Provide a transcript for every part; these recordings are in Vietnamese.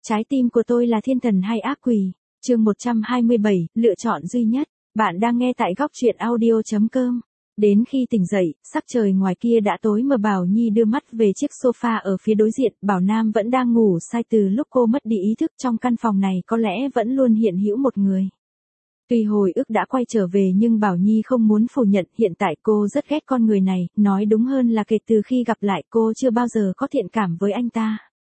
Trái tim của tôi là thiên thần hay ác quỷ? Chương 127, lựa chọn duy nhất. Bạn đang nghe tại góc truyện audio.com. Đến khi tỉnh dậy, sắc trời ngoài kia đã tối mờ. Bảo Nhi đưa mắt về chiếc sofa ở phía đối diện. Bảo Nam vẫn đang ngủ say từ lúc cô mất đi ý thức. Trong căn phòng này có lẽ vẫn luôn hiện hữu một người. Tuy hồi ức đã quay trở về nhưng Bảo Nhi không muốn phủ nhận hiện tại cô rất ghét con người này. Nói đúng hơn là kể từ khi gặp lại cô chưa bao giờ có thiện cảm với anh ta.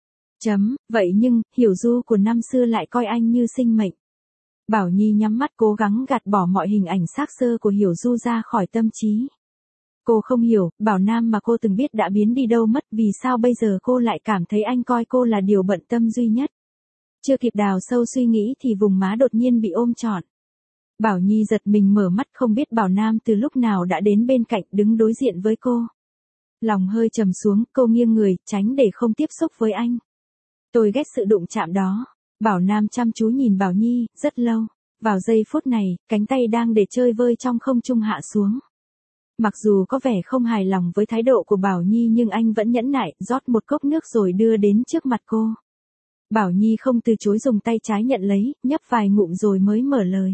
Vậy nhưng, Hiểu Du của năm xưa lại coi anh như sinh mệnh. Bảo Nhi nhắm mắt cố gắng gạt bỏ mọi hình ảnh xác xơ của Hiểu Du ra khỏi tâm trí. Cô không hiểu, Bảo Nam mà cô từng biết đã biến đi đâu mất, vì sao bây giờ cô lại cảm thấy anh coi cô là điều bận tâm duy nhất. Chưa kịp đào sâu suy nghĩ thì vùng má đột nhiên bị ôm trọn. Bảo Nhi giật mình mở mắt, không biết Bảo Nam từ lúc nào đã đến bên cạnh đứng đối diện với cô. Lòng hơi trầm xuống, cô nghiêng người, tránh để không tiếp xúc với anh. Tôi ghét sự đụng chạm đó. Bảo Nam chăm chú nhìn Bảo Nhi, rất lâu. Vào giây phút này, cánh tay đang để chơi vơi trong không trung hạ xuống. Mặc dù có vẻ không hài lòng với thái độ của Bảo Nhi nhưng anh vẫn nhẫn nại, rót một cốc nước rồi đưa đến trước mặt cô. Bảo Nhi không từ chối, dùng tay trái nhận lấy, nhấp vài ngụm rồi mới mở lời.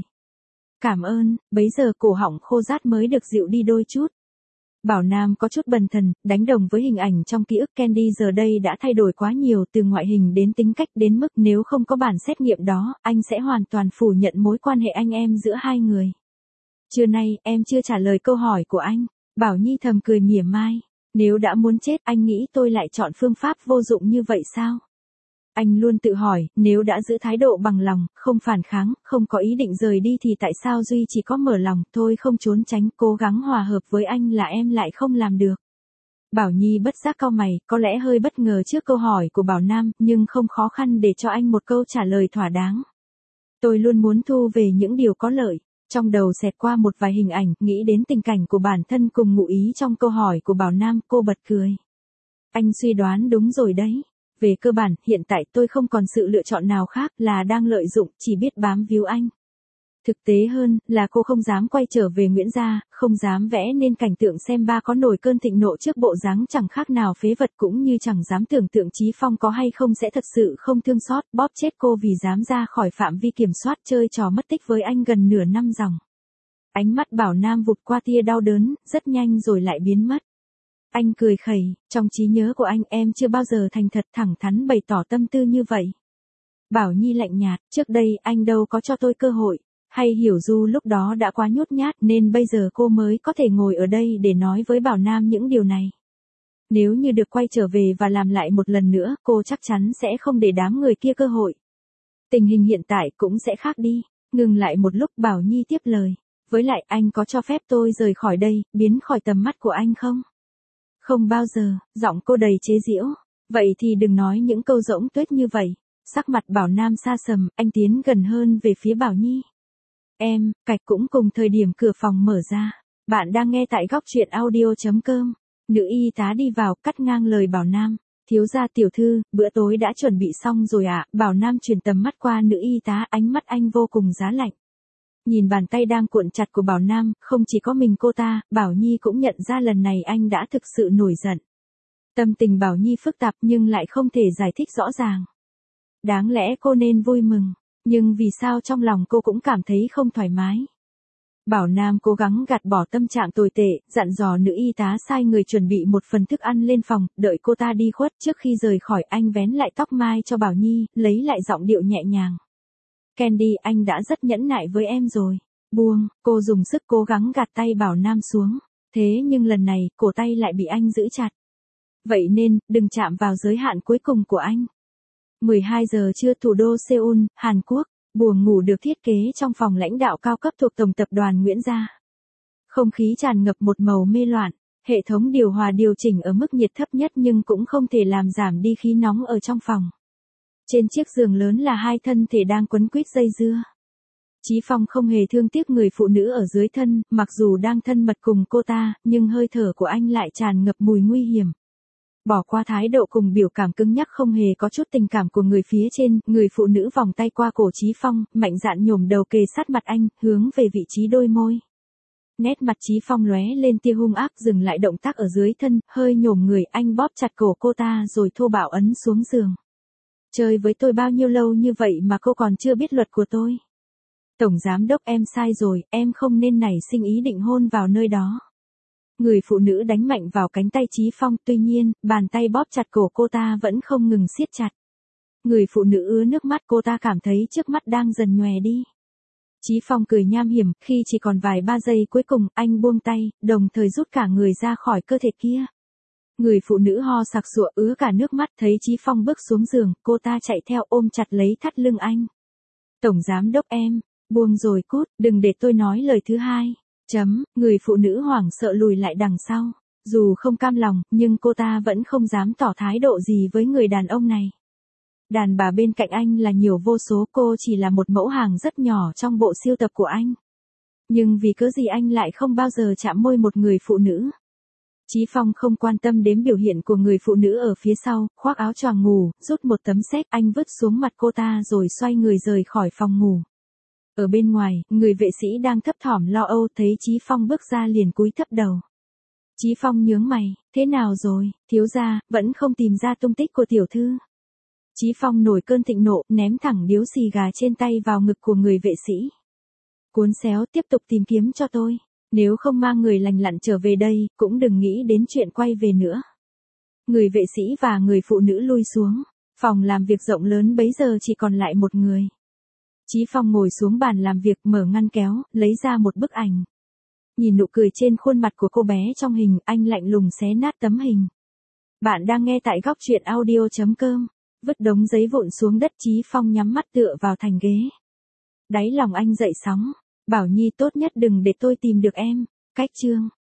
Cảm ơn, bấy giờ cổ họng khô rát mới được dịu đi đôi chút. Bảo Nam có chút bần thần, đánh đồng với hình ảnh trong ký ức. Candy giờ đây đã thay đổi quá nhiều, từ ngoại hình đến tính cách, đến mức nếu không có bản xét nghiệm đó, anh sẽ hoàn toàn phủ nhận mối quan hệ anh em giữa hai người. Trưa nay, em chưa trả lời câu hỏi của anh. Bảo Nhi thầm cười mỉa mai. Nếu đã muốn chết, anh nghĩ tôi lại chọn phương pháp vô dụng như vậy sao? Anh luôn tự hỏi, nếu đã giữ thái độ bằng lòng, không phản kháng, không có ý định rời đi thì tại sao Duy chỉ có mở lòng, thôi không trốn tránh, cố gắng hòa hợp với anh là em lại không làm được. Bảo Nhi bất giác cau mày, có lẽ hơi bất ngờ trước câu hỏi của Bảo Nam, nhưng không khó khăn để cho anh một câu trả lời thỏa đáng. Tôi luôn muốn thu về những điều có lợi. Trong đầu xẹt qua một vài hình ảnh, nghĩ đến tình cảnh của bản thân cùng ngụ ý trong câu hỏi của Bảo Nam, cô bật cười. Anh suy đoán đúng rồi đấy. Về cơ bản, hiện tại tôi không còn sự lựa chọn nào khác, là đang lợi dụng, chỉ biết bám víu anh. Thực tế hơn, là cô không dám quay trở về Nguyễn gia, không dám vẽ nên cảnh tượng xem ba có nổi cơn thịnh nộ trước bộ dáng chẳng khác nào phế vật, cũng như chẳng dám tưởng tượng Chí Phong có hay không sẽ thật sự không thương xót, bóp chết cô vì dám ra khỏi phạm vi kiểm soát chơi trò mất tích với anh gần nửa năm dòng. Ánh mắt Bảo Nam vụt qua tia đau đớn, rất nhanh rồi lại biến mất. Anh cười khẩy, trong trí nhớ của anh em chưa bao giờ thành thật thẳng thắn bày tỏ tâm tư như vậy. Bảo Nhi lạnh nhạt, trước đây anh đâu có cho tôi cơ hội, hay Hiểu Du lúc đó đã quá nhút nhát nên bây giờ cô mới có thể ngồi ở đây để nói với Bảo Nam những điều này. Nếu như được quay trở về và làm lại một lần nữa, cô chắc chắn sẽ không để đám người kia cơ hội. Tình hình hiện tại cũng sẽ khác đi. Ngừng lại một lúc, Bảo Nhi tiếp lời. Với lại anh có cho phép tôi rời khỏi đây, biến khỏi tầm mắt của anh không? Không bao giờ, giọng cô đầy chế giễu. Vậy thì đừng nói những câu rỗng tuếch như vậy. Sắc mặt Bảo Nam sa sầm, anh tiến gần hơn về phía Bảo Nhi. Em, cạch cũng cùng thời điểm cửa phòng mở ra. Bạn đang nghe tại góc truyện audio.com. Nữ y tá đi vào, cắt ngang lời Bảo Nam. Thiếu gia tiểu thư, bữa tối đã chuẩn bị xong rồi ạ. Bảo Nam chuyển tầm mắt qua nữ y tá, ánh mắt anh vô cùng giá lạnh. Nhìn bàn tay đang cuộn chặt của Bảo Nam, không chỉ có mình cô ta, Bảo Nhi cũng nhận ra lần này anh đã thực sự nổi giận. Tâm tình Bảo Nhi phức tạp nhưng lại không thể giải thích rõ ràng. Đáng lẽ cô nên vui mừng, nhưng vì sao trong lòng cô cũng cảm thấy không thoải mái. Bảo Nam cố gắng gạt bỏ tâm trạng tồi tệ, dặn dò nữ y tá sai người chuẩn bị một phần thức ăn lên phòng, đợi cô ta đi khuất. Trước khi rời khỏi, anh vén lại tóc mai cho Bảo Nhi, lấy lại giọng điệu nhẹ nhàng. Candy, anh đã rất nhẫn nại với em rồi. Buông, cô dùng sức cố gắng gạt tay Bảo Nam xuống. Thế nhưng lần này, cổ tay lại bị anh giữ chặt. Vậy nên, đừng chạm vào giới hạn cuối cùng của anh. 12 giờ trưa, thủ đô Seoul, Hàn Quốc. Buồng ngủ được thiết kế trong phòng lãnh đạo cao cấp thuộc tổng tập đoàn Nguyễn gia. Không khí tràn ngập một màu mê loạn. Hệ thống điều hòa điều chỉnh ở mức nhiệt thấp nhất nhưng cũng không thể làm giảm đi khí nóng ở trong phòng. Trên chiếc giường lớn là hai thân thể đang quấn quýt dây dưa. Chí Phong không hề thương tiếc người phụ nữ ở dưới thân, mặc dù đang thân mật cùng cô ta, nhưng hơi thở của anh lại tràn ngập mùi nguy hiểm. Bỏ qua thái độ cùng biểu cảm cứng nhắc không hề có chút tình cảm của người phía trên, người phụ nữ vòng tay qua cổ Chí Phong, mạnh dạn nhổm đầu kề sát mặt anh, hướng về vị trí đôi môi. Nét mặt Chí Phong lóe lên tia hung ác, dừng lại động tác ở dưới thân, hơi nhổm người, anh bóp chặt cổ cô ta rồi thô bạo ấn xuống giường. Chơi với tôi bao nhiêu lâu như vậy mà cô còn chưa biết luật của tôi. Tổng giám đốc em sai rồi, em không nên nảy sinh ý định hôn vào nơi đó. Người phụ nữ đánh mạnh vào cánh tay Chí Phong, tuy nhiên, bàn tay bóp chặt cổ cô ta vẫn không ngừng siết chặt. Người phụ nữ ứa nước mắt, cô ta cảm thấy trước mắt đang dần nhòe đi. Chí Phong cười nham hiểm, khi chỉ còn vài ba giây cuối cùng, anh buông tay, đồng thời rút cả người ra khỏi cơ thể kia. Người phụ nữ ho sặc sụa ứa cả nước mắt, thấy Chí Phong bước xuống giường, cô ta chạy theo ôm chặt lấy thắt lưng anh. Tổng giám đốc em, buông rồi cút, đừng để tôi nói lời thứ hai. Người phụ nữ hoảng sợ lùi lại đằng sau. Dù không cam lòng, nhưng cô ta vẫn không dám tỏ thái độ gì với người đàn ông này. Đàn bà bên cạnh anh là nhiều vô số, cô chỉ là một mẫu hàng rất nhỏ trong bộ sưu tập của anh. Nhưng vì cớ gì anh lại không bao giờ chạm môi một người phụ nữ? Chí Phong không quan tâm đến biểu hiện của người phụ nữ ở phía sau, khoác áo choàng ngủ, rút một tấm séc, anh vứt xuống mặt cô ta rồi xoay người rời khỏi phòng ngủ. Ở bên ngoài, người vệ sĩ đang thấp thỏm lo âu thấy Chí Phong bước ra liền cúi thấp đầu. Chí Phong nhướng mày, thế nào rồi, thiếu gia, vẫn không tìm ra tung tích của tiểu thư. Chí Phong nổi cơn thịnh nộ, ném thẳng điếu xì gà trên tay vào ngực của người vệ sĩ. Cuốn xéo, tiếp tục tìm kiếm cho tôi. Nếu không mang người lành lặn trở về đây, cũng đừng nghĩ đến chuyện quay về nữa. Người vệ sĩ và người phụ nữ lui xuống. Phòng làm việc rộng lớn bấy giờ chỉ còn lại một người. Chí Phong ngồi xuống bàn làm việc, mở ngăn kéo, lấy ra một bức ảnh. Nhìn nụ cười trên khuôn mặt của cô bé trong hình, anh lạnh lùng xé nát tấm hình. Bạn đang nghe tại góc truyện audio.com. Vứt đống giấy vụn xuống đất, Chí Phong nhắm mắt tựa vào thành ghế. Đáy lòng anh dậy sóng. Bảo Nhi, tốt nhất đừng để tôi tìm được em. Cách chương.